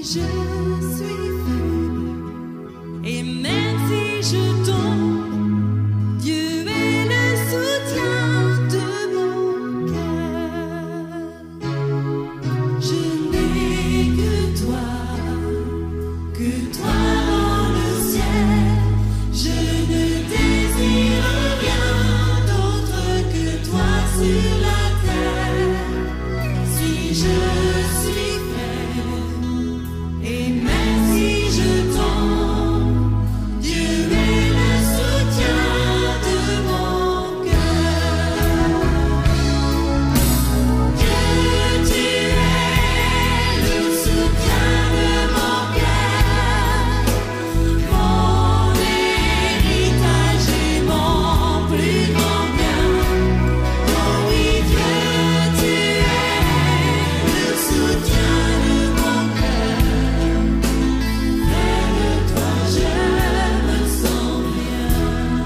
je suis faible, et même si je tombe, Dieu est le soutien de mon cœur. Je n'ai que toi dans le ciel. Je ne désire rien d'autre que toi sur la terre. Si je suis faible, et même si je tombe, Dieu est le soutien de mon cœur. Dieu, tu es le soutien de mon cœur, mon héritage et mon plus grand bien. Oh oui, Dieu, tu es le soutien de mon cœur. Près de toi, je me sens bien.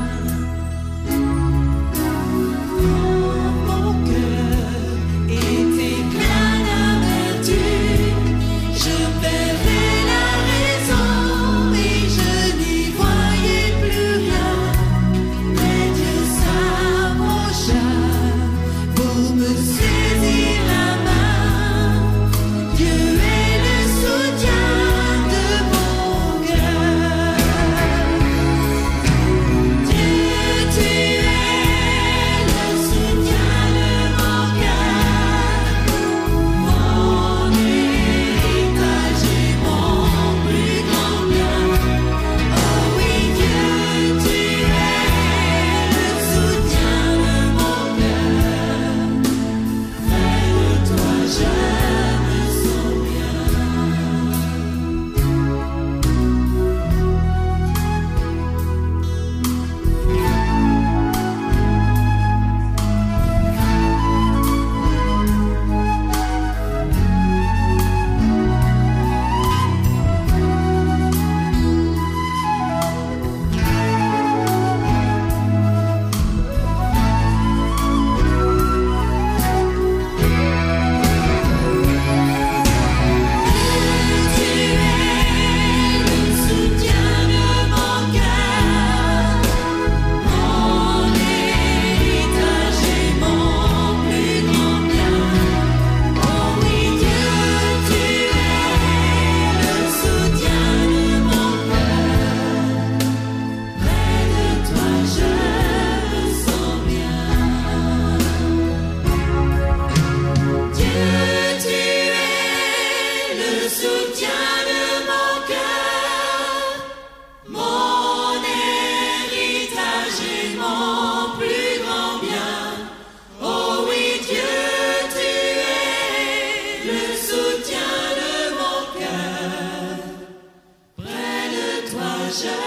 Mon cœur était plein d'amertume. Je perdais la raison et je n'y voyais plus rien. Mais Dieu s'approcha pour me saisir la main. Dieu est le soutien de mon cœur. Dieu, tu es le soutien de mon cœur, mon héritage et mon plus grand bien. Oh oui, Dieu, tu es le soutien de mon cœur. Près de toi, je me sens bien. Tu es le soutien de mon cœur, mon héritage et mon plus grand bien. Oh oui, Dieu, tu es le soutien de mon cœur. Près de toi, je me sens bien. Dieu, tu es le soutien de mon cœur, mon héritage et mon plus grand bien. Oh oui, Dieu, tu es le soutien de mon cœur. Près de toi, je